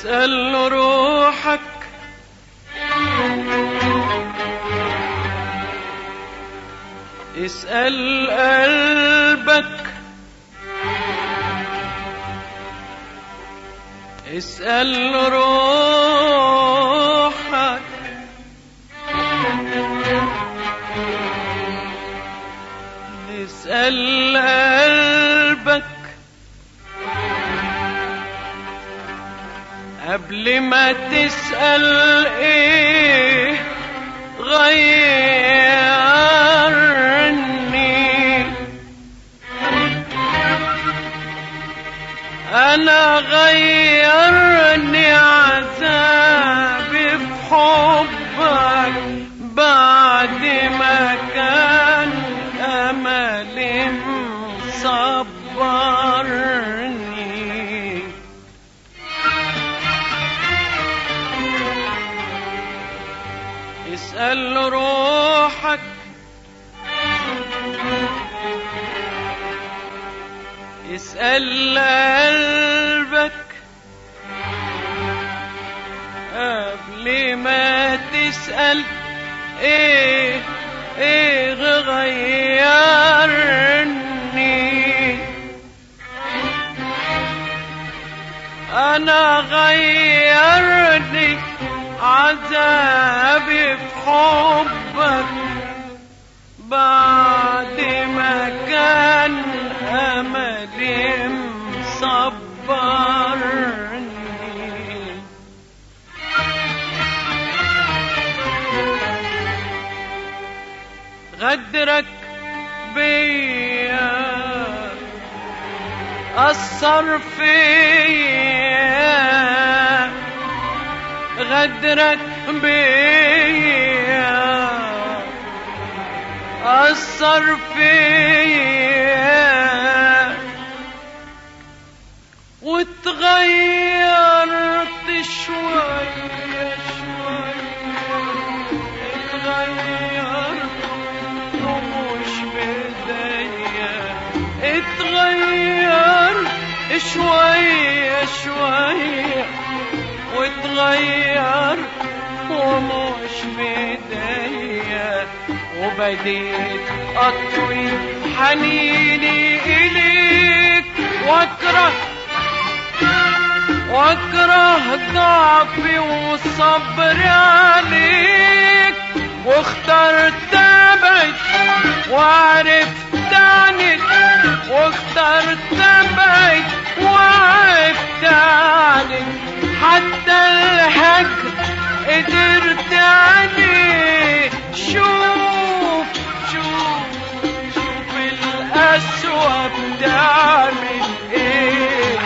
اسأل روحك اسأل قلبك اسأل روحك اسأل قلبك قبل ما تسأل ايه غيرني. انا غيرني عذابي في حبك بعد ما كان املي مصبرني. اسأل روحك اسأل قلبك قبل ما تسأل ايه غيرني. انا غيرني عذابي في حبك بعد ما كان املي مصبرني. غدرك بيا أثر فيا، غدرك بيا أثر فيا، واتغيرت شوية شوية، اتغيرت ومش بداية، اتغيرت شوية شوية، واتغيرت ومش بداية، وبديت أطوي حنيني إليك، واكره ضعفي وصبري عليك، واخترت ابعد وعرفت عنك، واخترت ابعد وعرفت عنك، حتى الهجر قدرت عليه. شوف شوف شوف القسوة بتعمل ايه.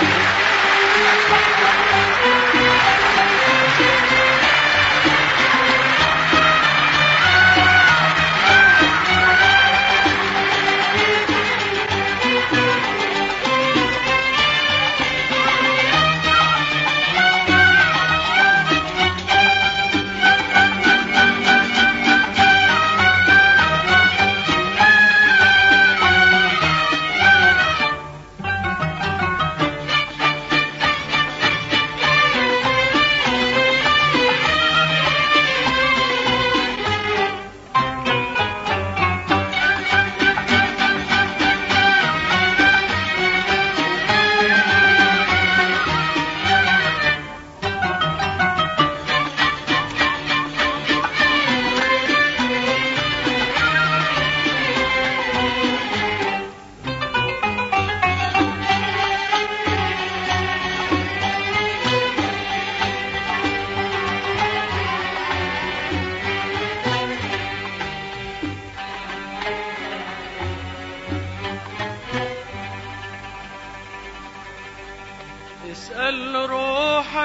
اسأل روحك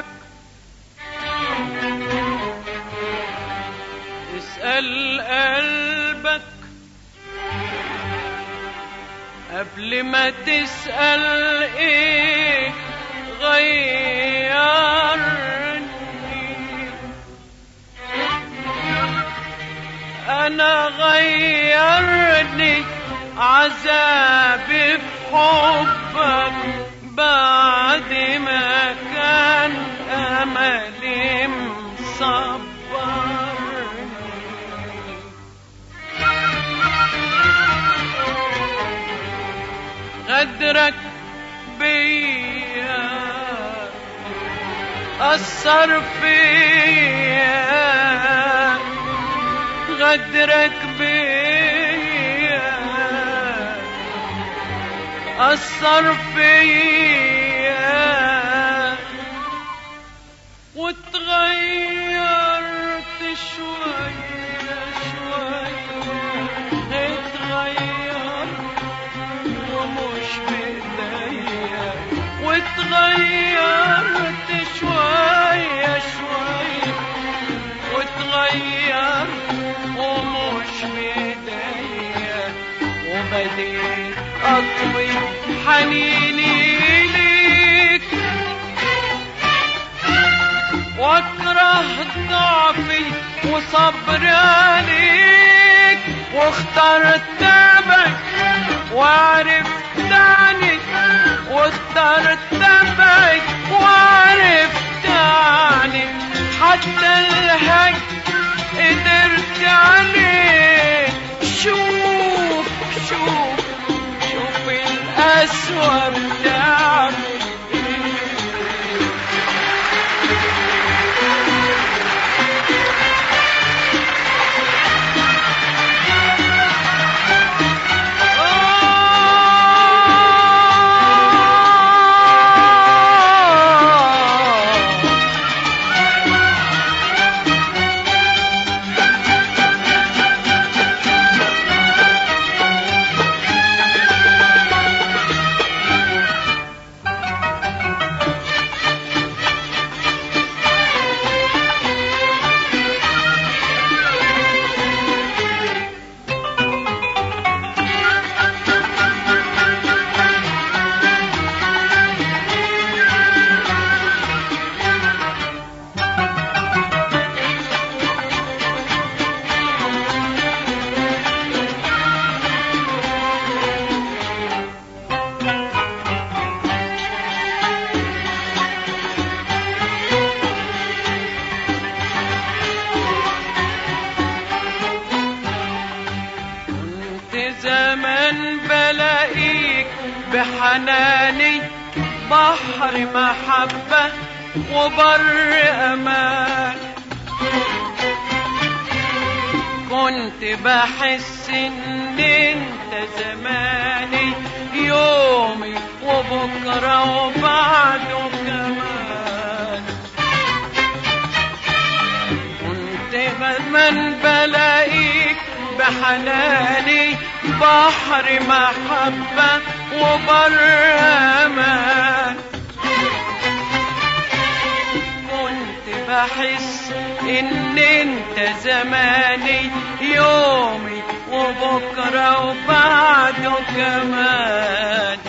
اسأل قلبك قبل ما تسأل ايه غيرني. انا غيرني عذابي في حبك بعد ما كان غدرك بيا أثر فيا، غدرك بيا أثر فيا، واتغيرت شوية شوية، اتغيرت ومش بإيديا، واتغيرت شوية شوية، واتغيرت ومش بإيديا، وبديت أطوي حنيني ليك، واكره ضعفي وصبري عليك، واخترت تعبك وعرفت عنك، واخترت تعبك وعرفت عنك، حتى الهج قدرت عليه. شوف شوف شوف القسوة بتعمل زمان بلاقيك بحناني بحر محبة وبر أمان، كنت بحس إن انت زماني يومي وبكرة وبعده كمان، كنت زمان بلاقيك بحناني بحر محبة وبر أمان، كنت بحس إن انت زماني يومي وبكرة وبعده كمان،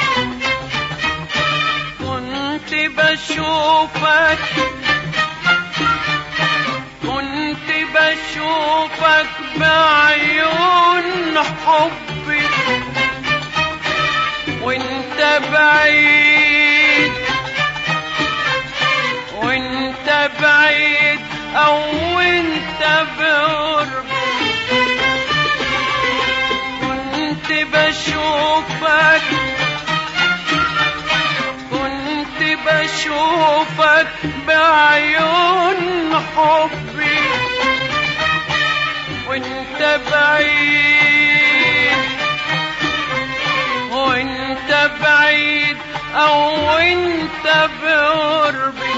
كنت بشوفك كنت بشوفك بعيون حبي، وانت بعيد وانت بعيد او انت بقربي، كنت بشوفك بعيون حبي، وانت بعيد او انت بقربي،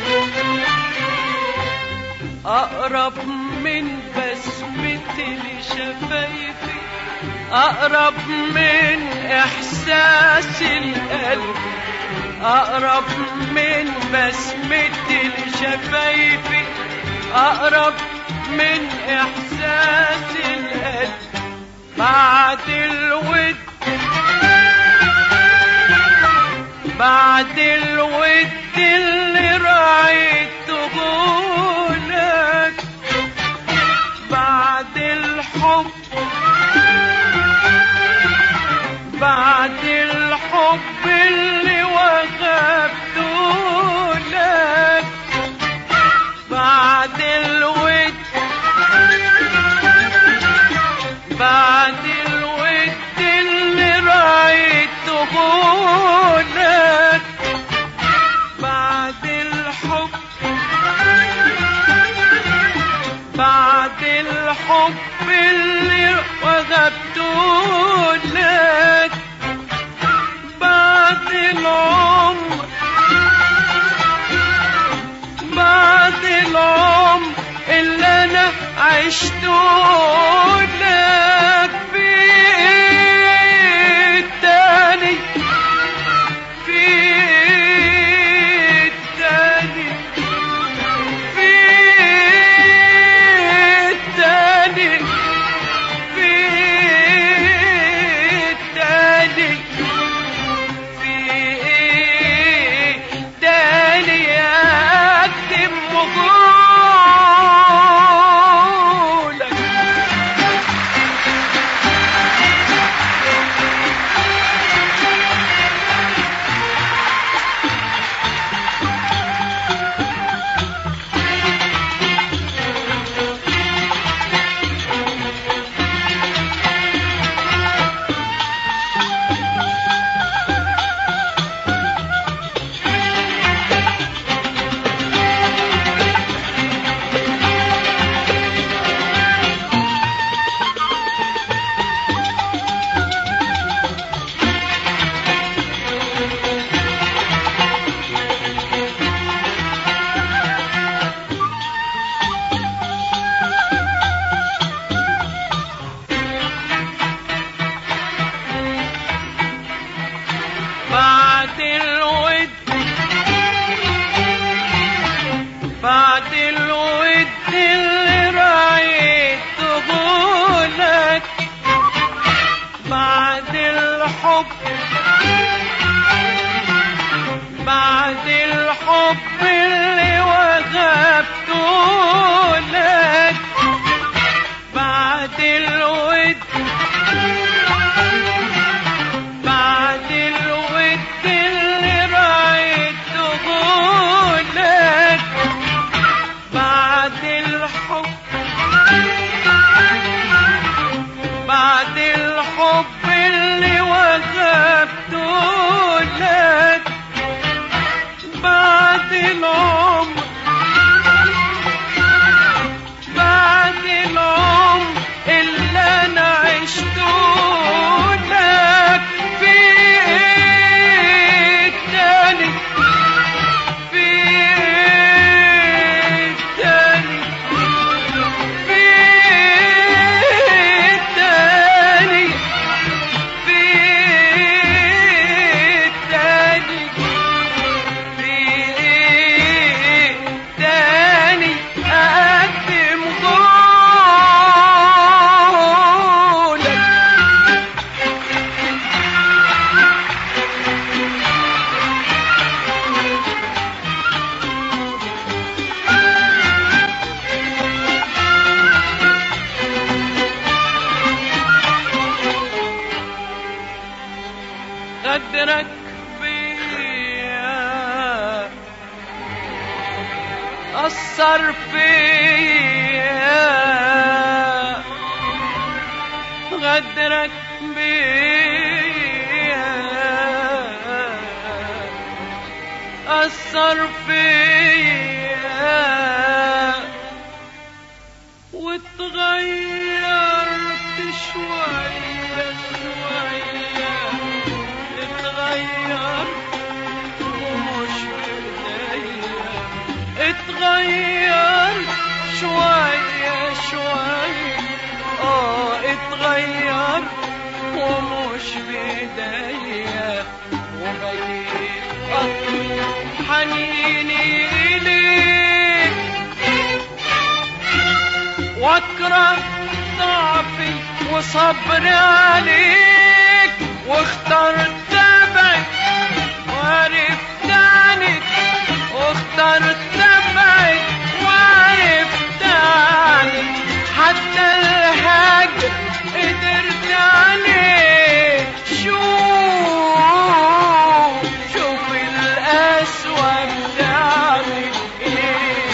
اقرب من بسمتي لشفايفي، اقرب من احساس القلب، اقرب من بسمتي لشفايفي، اقرب من احساس القلب، بعد الود اللي راعيته لك، بعد الحب اللي وهبته لك، بعد الود اللي راعيته الحب بعد الحب اللي وهبتهولك، بعد العمر بعد العمر اللي انا عشتهولك، في التاني في التاني في التاني في التاني في التاني أكتب مقولك. بعد الود بعد الود اللي راعيتهولك، بعد الحب بعد الحب اللي وهبتهولك، بعد الود بعد الود اللي راعيتهولك، بعد الحب بعد الحب اللي وهبتهولك، بعد العمر بعد العمر اللي انا عشتهولك، في التاني في التاني في التاني في التاني في التاني أقدم قولك. غدرك بيا أثر فيا، غدرك بيا أثر فيا، واتغيرت شوية شوية، اتغيرت ومش بداية، اتغيرت شوية شوية، اتغيرت ومش بداية، وبقيت أطلب حنيني إليك، واكره ضعفي وصبري عليك، واخترت تبعك وعرفت عنك، واخترت تبعك وعرفت عنك، حتى الهجر قدرت عليه. شوف القسوة بتعمل ايه.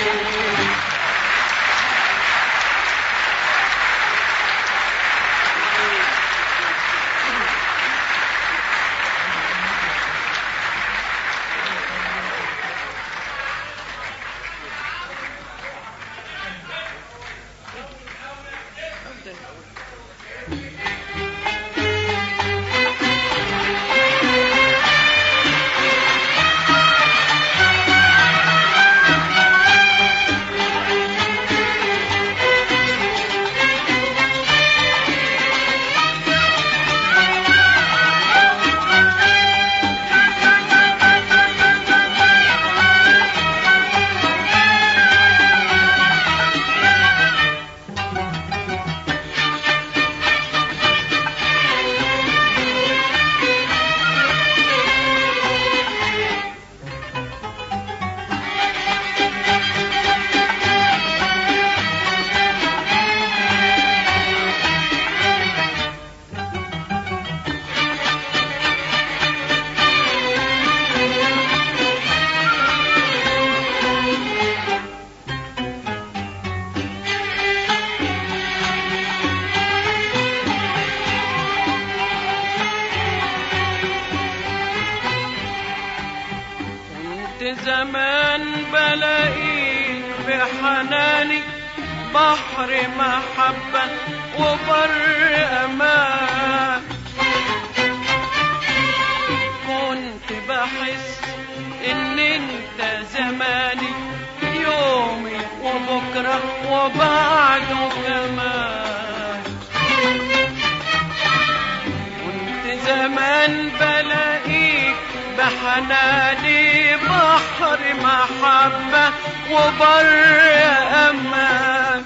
بحناني بحر محبة وبر أمان. كنت بحس إن أنت زماني يومي وبكرة وبعده كمان. كنت زمان بلاقيك بحناني بحر محبة وبر أمان.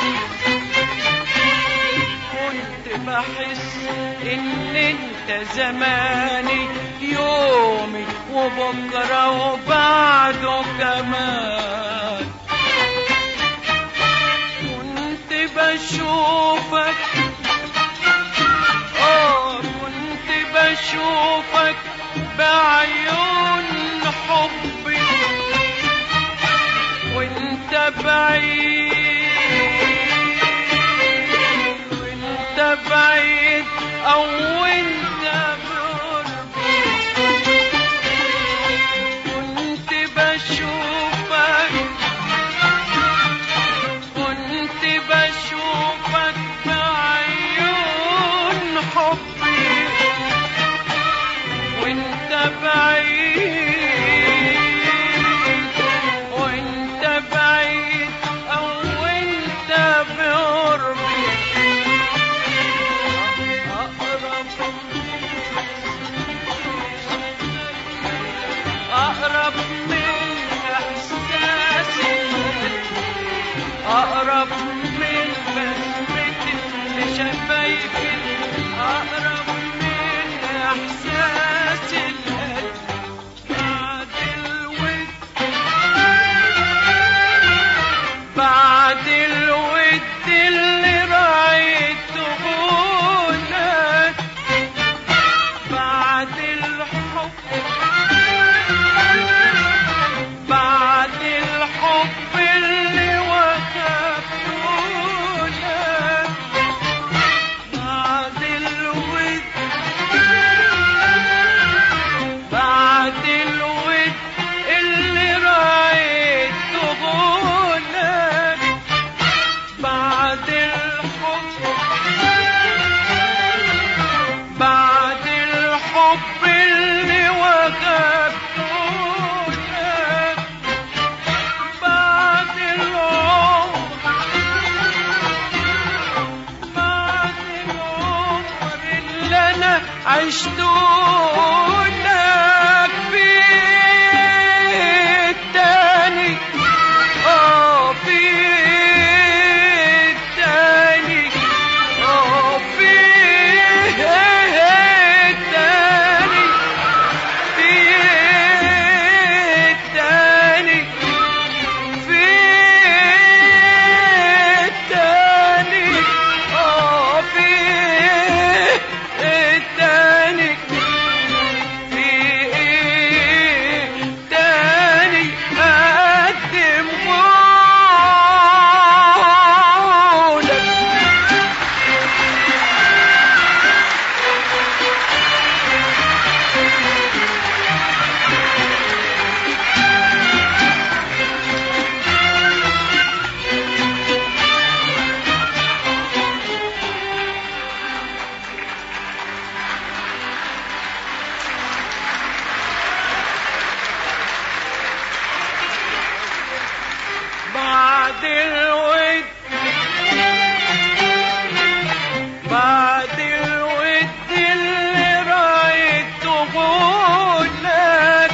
كنت بحس إن أنت زماني يومي وبكرة وبعده كمان. كنت بشوفك كنت بشوفك بعيون حبي وانت بعيد، وانت بعيد او انت بقربي. كنت بشوفك بعيون حبي وانت بعيد، وانت بعيد او انت بقربي. اقرب من احساسي، اقرب من بسمتي لشفايفي، اقرب من احساسي القلب. بعد الود اللي رايته هناك، بعد الحب، بعد الحب اللي وقفته هناك، بعد الود، بعد الود اللي رايته هناك، بعد الحب، بعد الحب اللي وقفته هناك، بعد العمر، بعد العمر اللي انا عشته لك في التاني، في التاني، في التاني، في التاني، في التاني، في التاني، في التاني أقدم قولك. بعد الود، بعد الود اللي رايته لك،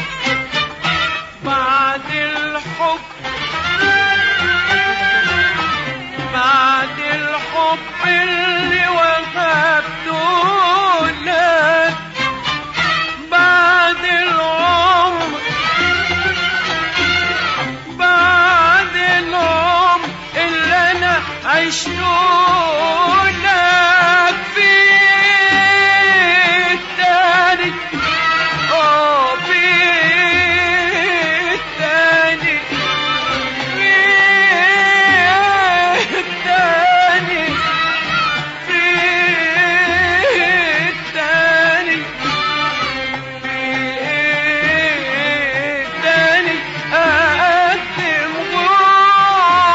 بعد الحب، بعد الحب اللي وهبته لك، بعد العمر، بعد العمر اللي انا عشته لك في التاني، في التاني، في التاني، في التاني، في التاني أقدم قولك.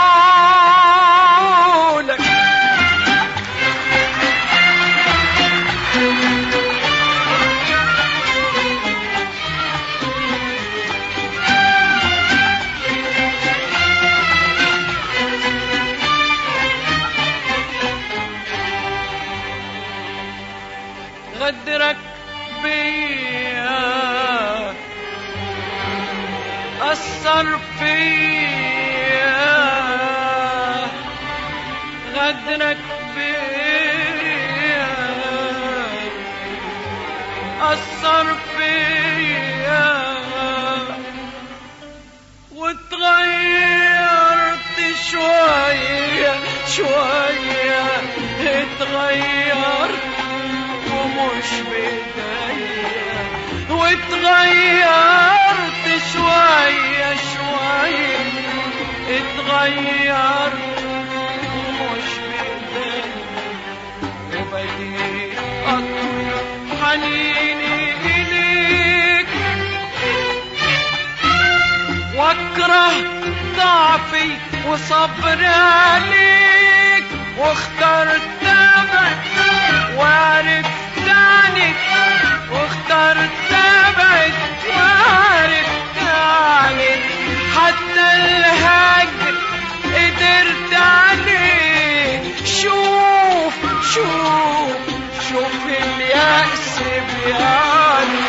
غدرك بيا أثر فيا واتغيرت شوية شوية اتغيرت ومش بداية واتغيرت شوية شوية اتغيرت ومش بداية وبديت أطلب حنيني إليك واكره ضعفي وصبر عليك واخترت تبعك وعرفت عنك واخترت تبعك وعرفت عنك حتى الهجر قدرت عليه شوف شوف شوف اليأس بيعني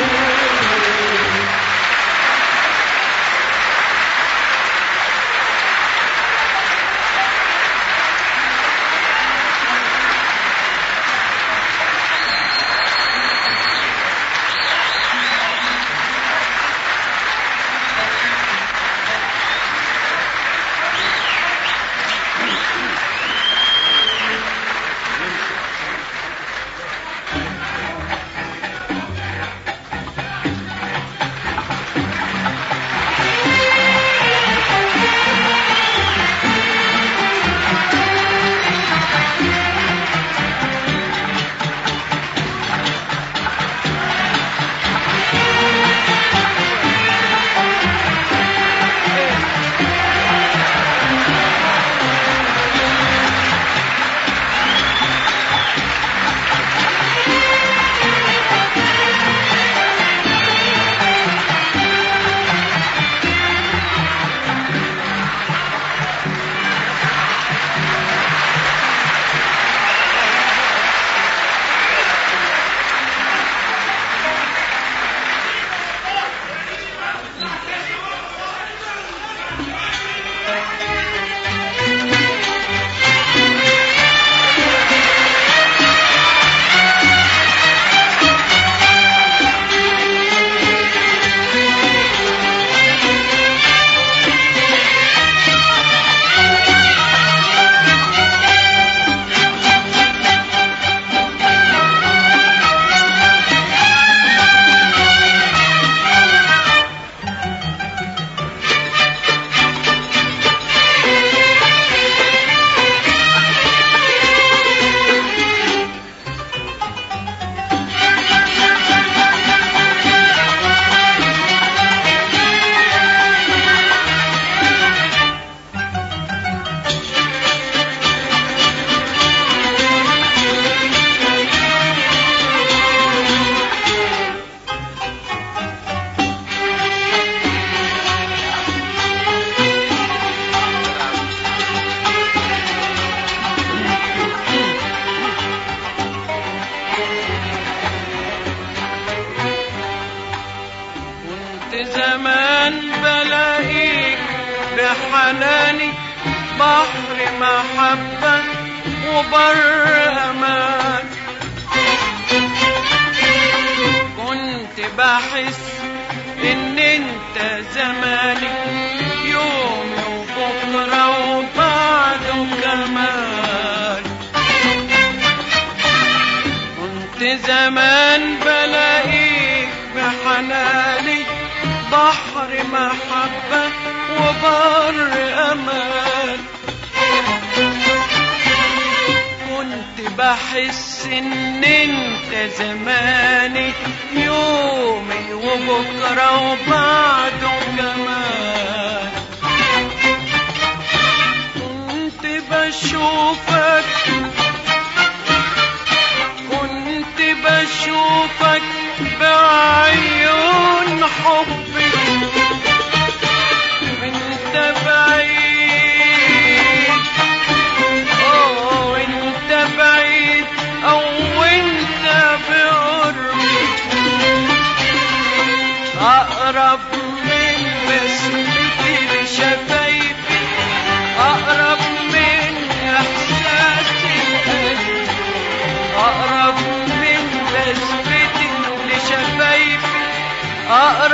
زمان بلاقيك بحناني بحر محبة وبر أمان كنت بحس إن أنت زماني يومي وبكرة وبعده كمان كنت زمان بلاقيك بحناني بحر محبة وبر أمان كنت بحس إن أنت زماني يومي وبكرة وبعده كمان كنت بشوفك بعيون حبي وانت بعيد وانت بعيد او انت بقربي اقرب من بسمتي لشفايفي اقرب من احساسي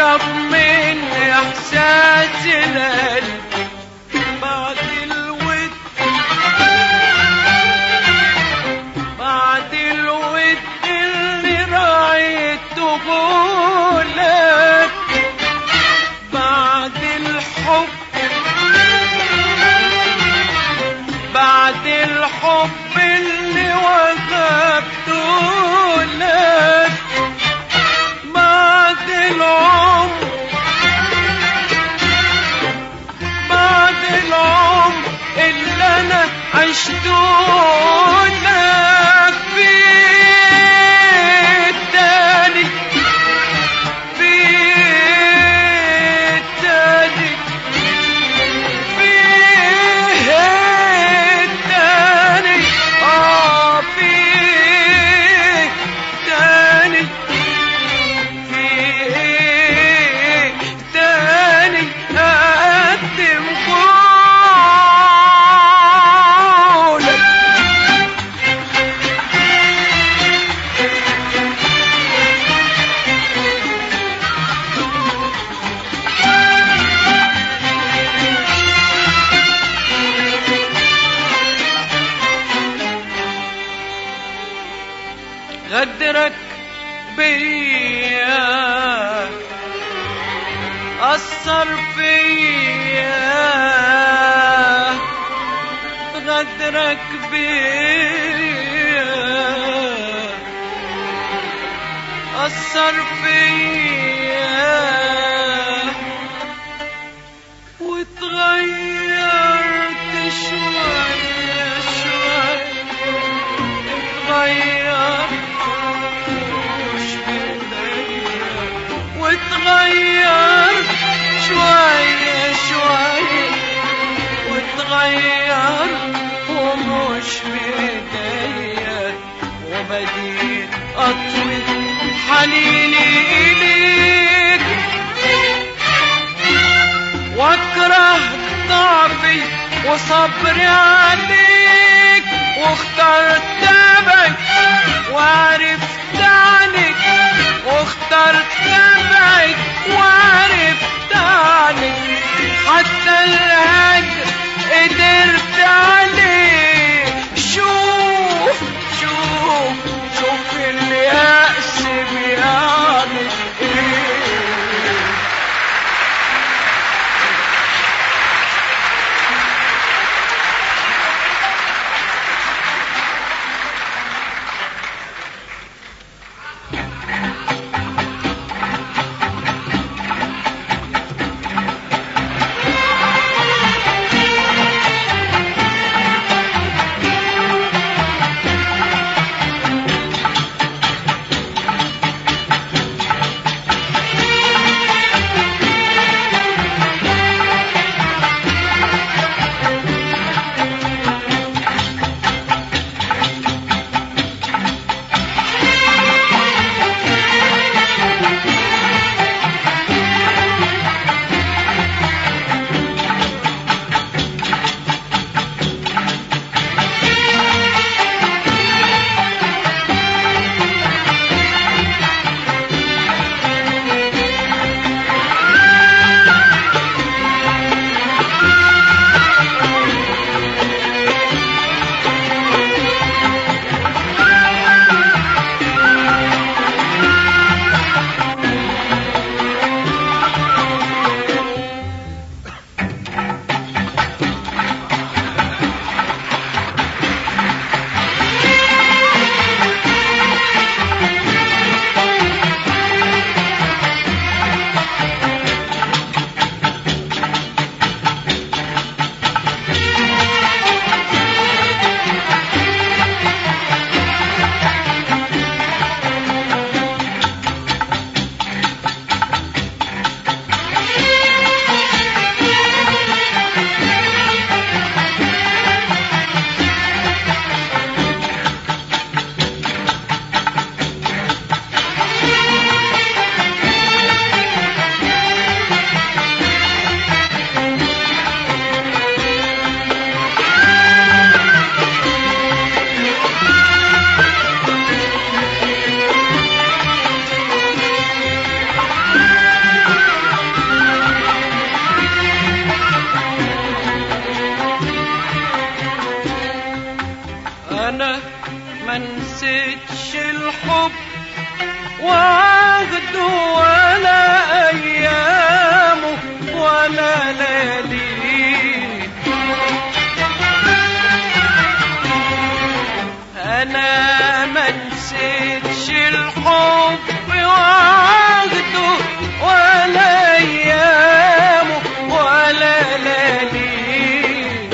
أقرب من إحساس القلب بعد الود، بعد الود اللي راعيته لك، بعد الحب، بعد الحب اللي وهبته لك، بعد العمر، بعد العمر اللي انا عشته لك في التاني، في التاني، في التاني، في التاني، في التاني أقدم قولك. غدرك بيا أثر فيا، غدرك بيا أثر فيا، واتغيرت شوية شوية، اتغيرت مش بداية، واتغيرت شوية شوية، واتغيرت ومش بداية، وبديت أطوي حنيني إليك، واكره ضعفي وصبري عليك، واخترت تبعك وعرفت عنك، واخترت تبعك وعرفت عنك، حتى الهجر قدرت عليه. شوف شوف شوف اليأس بيعمل ايه. وعهده ولا أيامه ولا لياليه. أنا ما نسيتش الحب وعهده ولا أيامه ولا لياليه.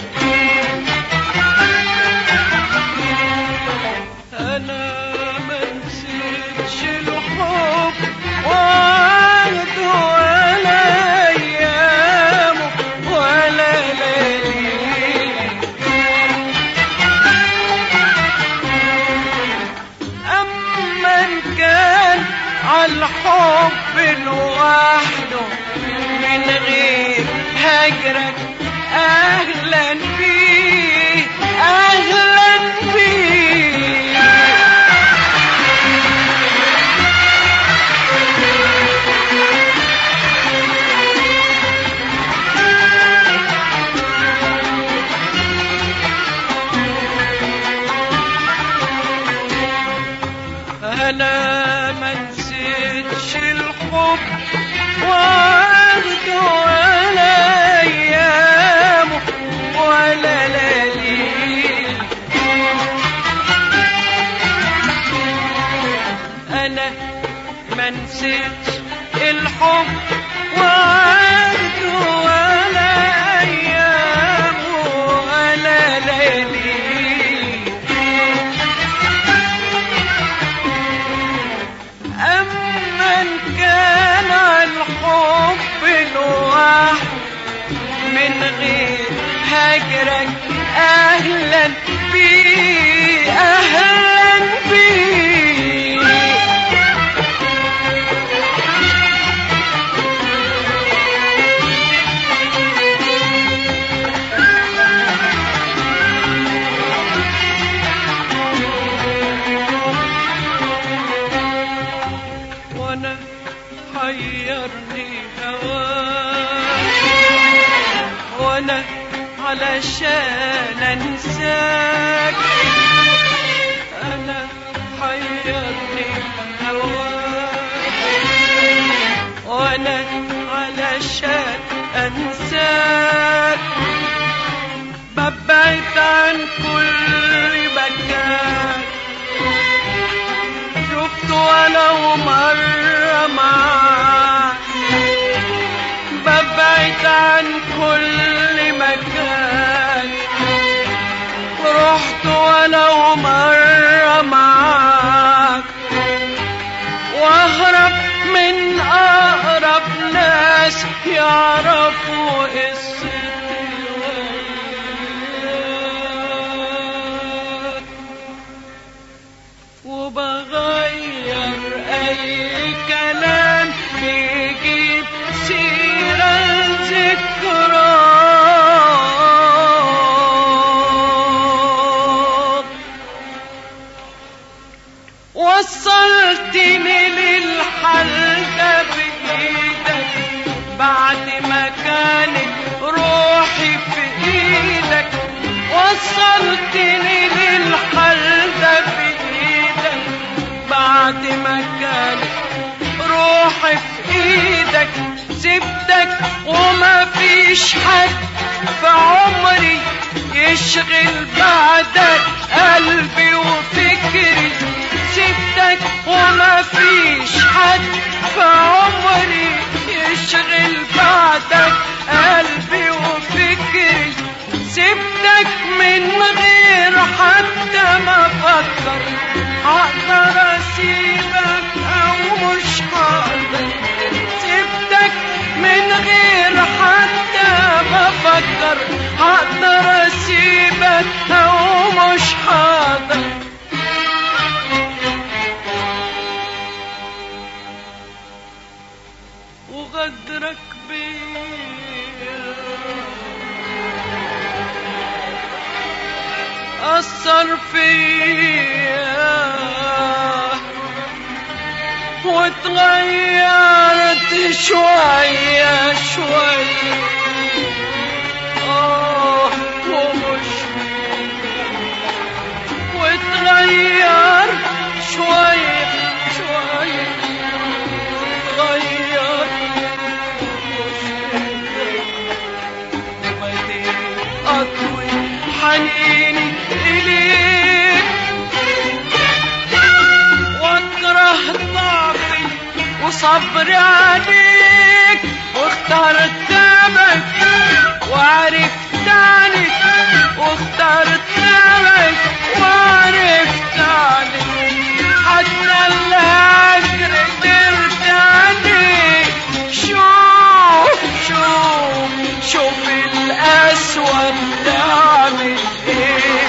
أنا ما نسيتش الحب وعهده ولا أيامه ولا لياليه. أما إن كان عالحب لوحده من غير هجرك أهلا بيه أهلا بيه. أنا ما نسيتش الحب وعهده ولا أيامه ولا لياليه. أنا ما نسيتش الحب وعهده ولا أيامه ولا لياليه. أما إن كان الحب لوحده من غير هجرك أهلا بيه أهلا بيه. وأنا حيرني هواك وأنا علشان أنساك. أنا حيرني هواك وأنا علشان أنساك. ببعد عن كل مكان شفت ولو مرة معاك. ببعد عن كل مكان رحت ولو مرة معاك. واهرب من أقرب ناس يعرفوا قصتي وياك. وبغير أي كلام بيجيب سيرة ذكرى. وصلتني للحل ده بإيدك بعد ما كانت روحي في إيدك. وصلتني للحل ده بإيدك بعد ما كانت روحي في إيدك. سبتك وما فيش حد في عمري يشغل بعدك قلبي وفكري. سبتك وما فيش حد في عمري يشغل بعدك قلبي وفكري. سبتك من غير حتى ما افكر هقدر اسيبك او مش هقدر. سبتك من غير حتى ما افكر هقدر اسيبك او مش هقدر. وغدرك بيا أثر فيا واتغيرت شوية شوية. ومش واتغير شوية شوية صبري عليك واخترتك وعرفت عنك واخترتك وعرفت عنك حتى الهجر قدرت عليك. شوف الأسود تعمل ايه.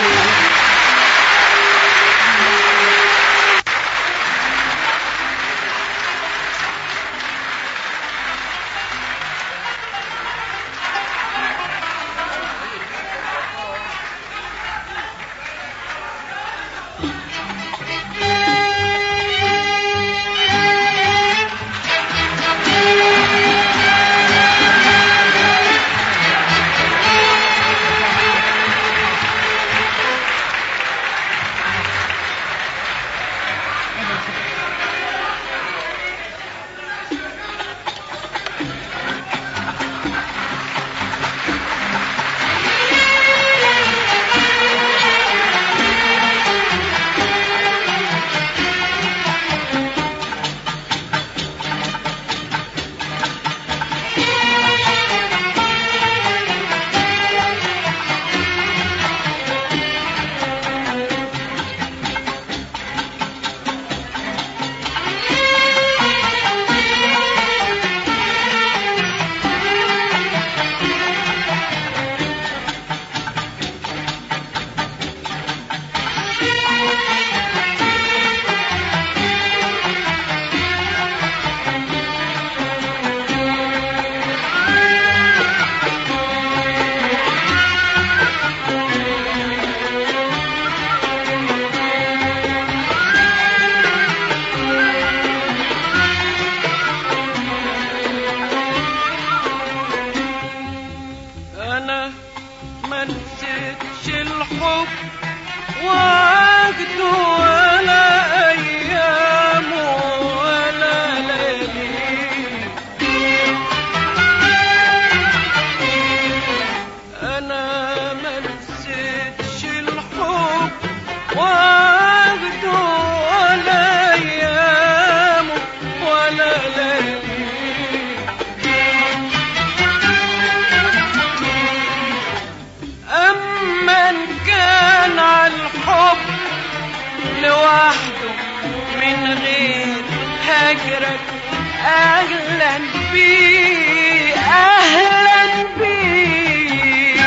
لوحده من غير هجرك أهلا بيه أهلا بيه.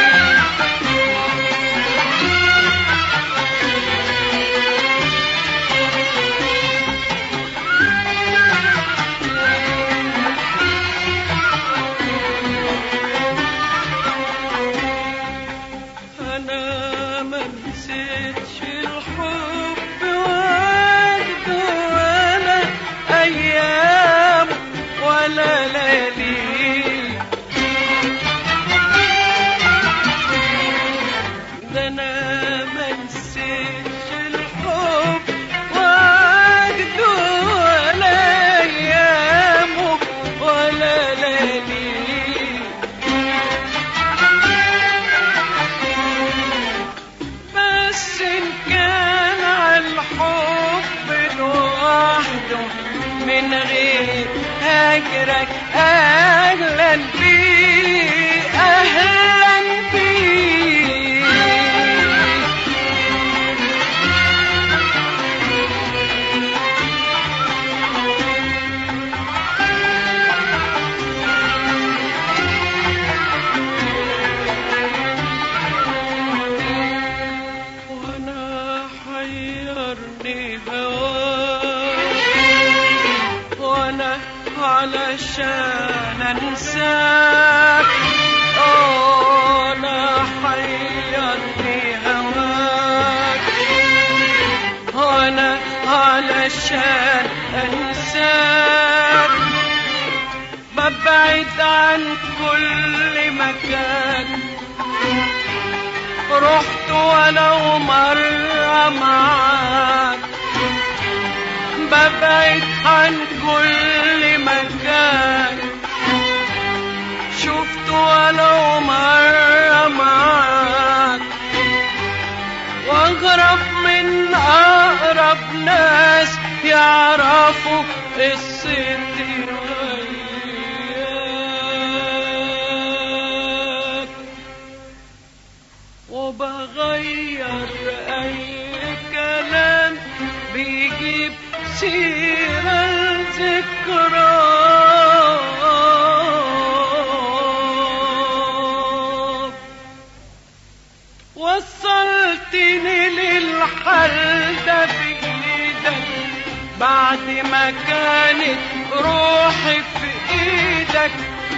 أنا ما نسيتش الحب وجده ولا أيام ولا ليالي، ده أنا ما نسيتش الحب وجده ولا أيام ولا ليالي. بس إن كان عالحب لوحده من غير هجرك أهلا بيه أهلا بيه. وانا حيرني هواك وانا علشان انساك، انا حيرني هواك وانا علشان انساك. ببعد عن كل مكان رحت ولو مرة معاك، ببعد عن كل مكان شفت ولو مرة معاك، واغرب من اقرب ناس يعرفوا وبغير أي كلام بيجيب سيرة الذكرى. وصلتني للحل ده بإيدك بعد ما كانت روحي في إيدك.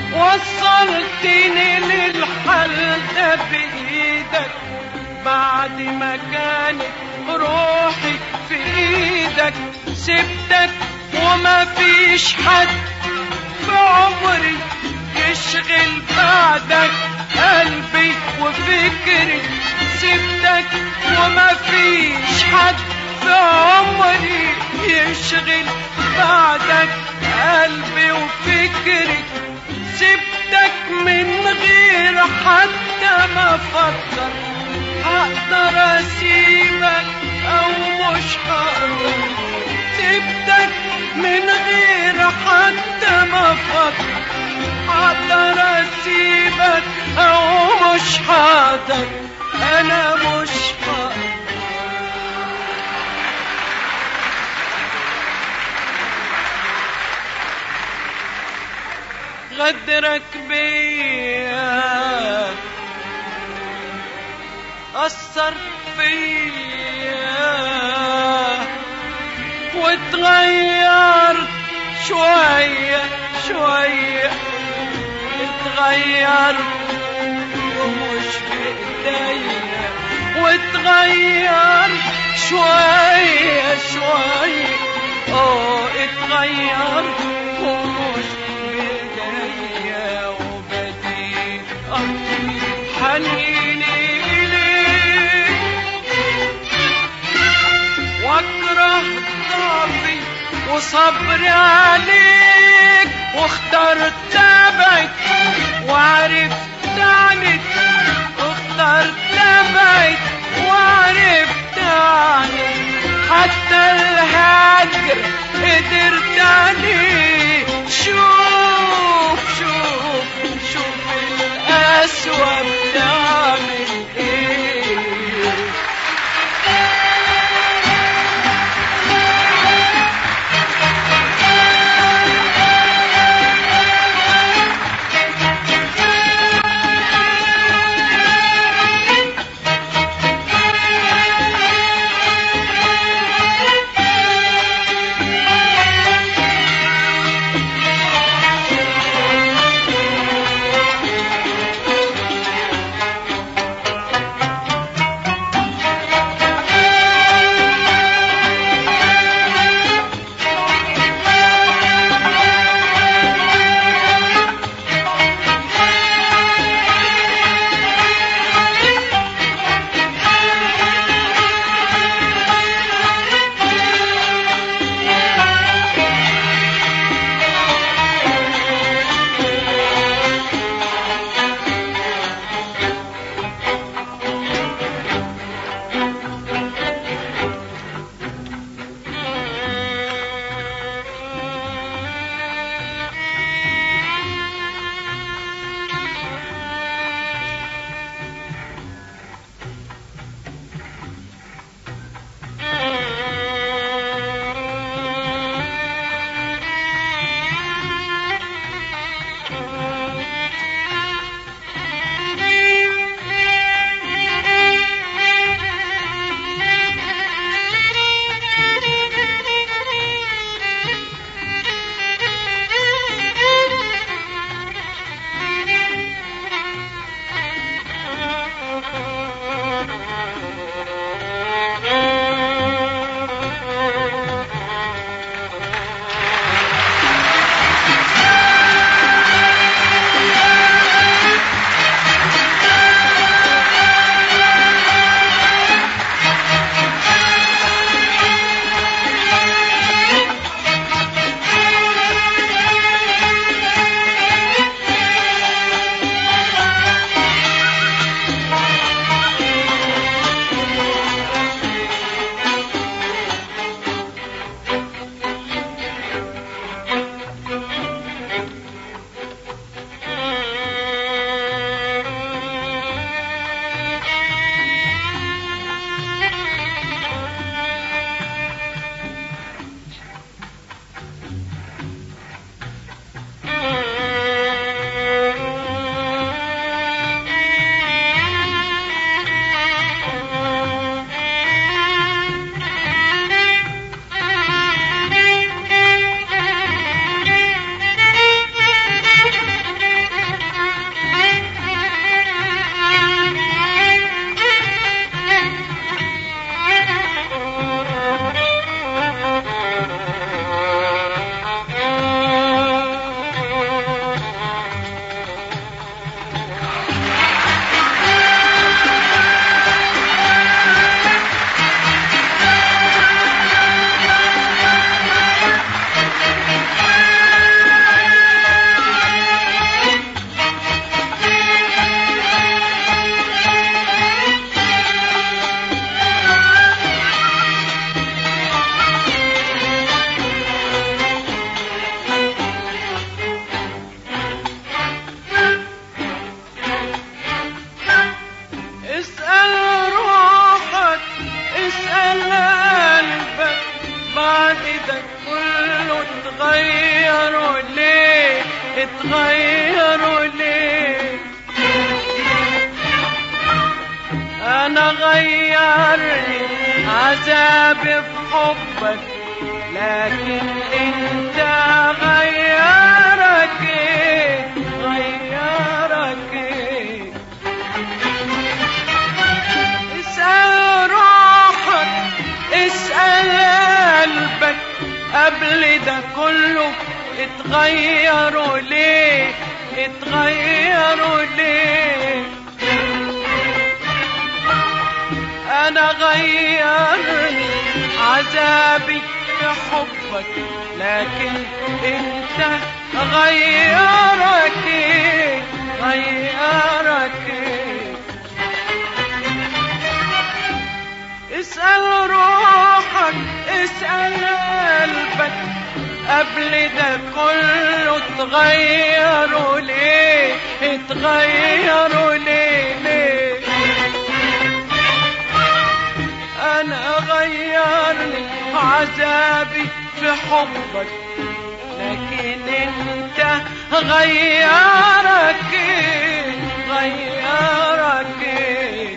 وصلتني للحل ده بإيدك بعد ما كانت روحي في إيدك. سبتك وما فيش حد في عمري يشغل بعدك قلبي وفكري. سبتك وما فيش حد في عمري يشغل بعدك قلبي وفكري. سبتك من غير حتى ما افكر هقدر اسيبك او مش هقدر. سبتك من غير حتى ما افكر هقدر اسيبك او مش هقدر. انا مش هقدر. غدرك بيا أثر فيا واتغيرت شوية شوية. اتغيرت ومش بإيديا واتغيرت شوية شوية. اتغيرت ومش بإيديا وبديت أطير حنيني إليك واكره ضعفي وصبري عليك. واخترت ابعد وعرفت عنك. واخترت ابعد وعرفت عنك. حتى الهجر قدرت عليه. شوف شوف شوف القسوة بتعمل ايه. اتغيروا ليه؟ انا غيرني عذابي بحبك، لكن انت غيرك ايه؟ غيرك ايه؟ اسأل روحك، اسأل قلبك، قبل ده كله اتغيروا ليه؟ اتغيروا ليه؟ انا غيرني عذابي في حبك، لكن انت غيرك ايه؟ غيرك ايه؟ اسأل روحك، اسأل قلبك، قبل ده كله اتغيروا ليه؟ اتغيروا ليه؟ ليه؟ انا غيرني عذابي في حبك، لكن انت غيرك ايه؟ غيرك ايه؟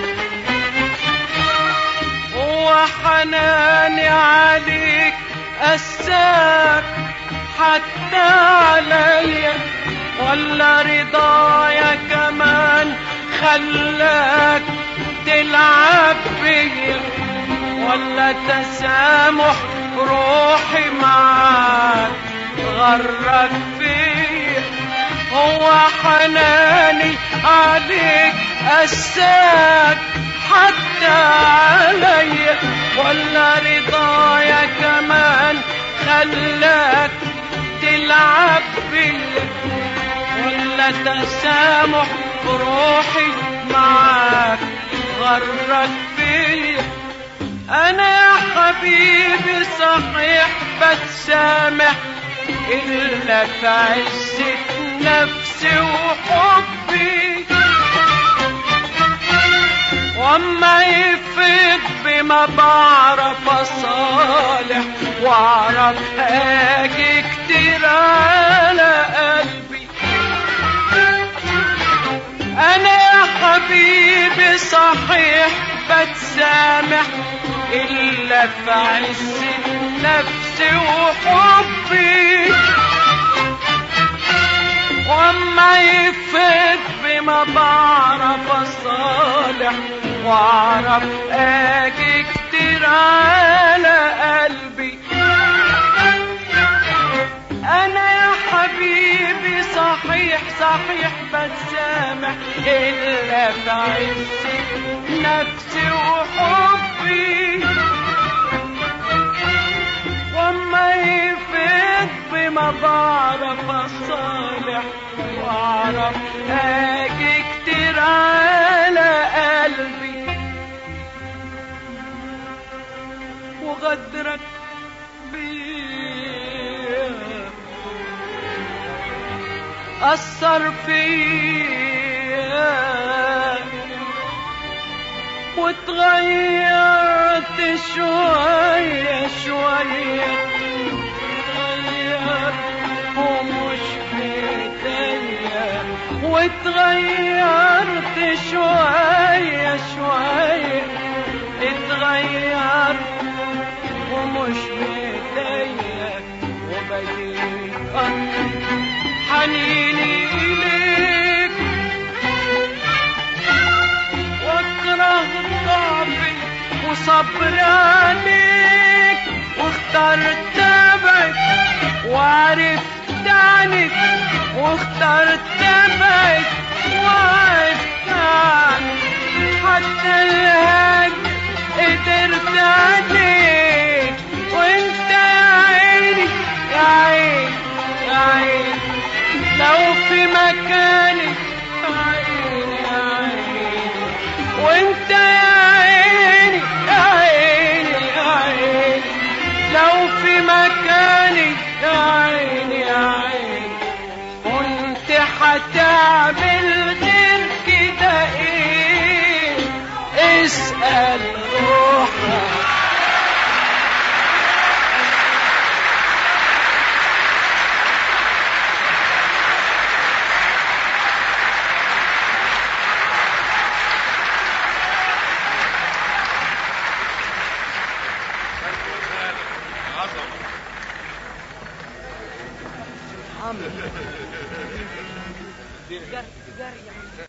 هو حناني عليك أساك حتى عليا، ولا رضايا كمان خلاك تلعب بيا، ولا تسامح روحي معاك غرك فيا؟ هو حناني عليك أساك حتى عليا، ولا رضايا كمان خلاك تلعب بيا، ولا تسامح روحي معاك غرك فيا؟ انا يا حبيبي صحيح بتسامح، الا في عزة نفسي وحبي، واما يفيد بما بعرف اصالح، واعرف اجي كتير على قلبي. انا يا حبيبي صحيح بتسامح، الا في عز نفسي وحبي، واما يفيد بما بعرف اصالح، واعرف اجي كتير على قلبي. انا يا حبيبي صحيح صحيح بتسامح، الا في عز نفسي وحبي، واما يفيد بما بعرف اصالح، واعرف اجي كتير على قلبي. وغدرك بيا أثر فيا، واتغيرت شوية شوية، اتغيرت ومش بإيديا، واتغيرت شوية شوية، اتغيرت ومش بإيديا، وبديت حنيني إليك، واكره ضعفي وصبر عليك، واخترت ابعد وعرفت عنك، واخترت ابعد وعرفت عنك، حتى الهج قدرت عليك، وانت يا عيني يا عيني يا عيني لو في مكاني، عيني يا عيني، وانت يا عيني يا عيني يا عيني لو في مكاني، يا عيني يا عيني كنت هتعمل غير كده ايه؟ اسأل روحك. عم. جري جري.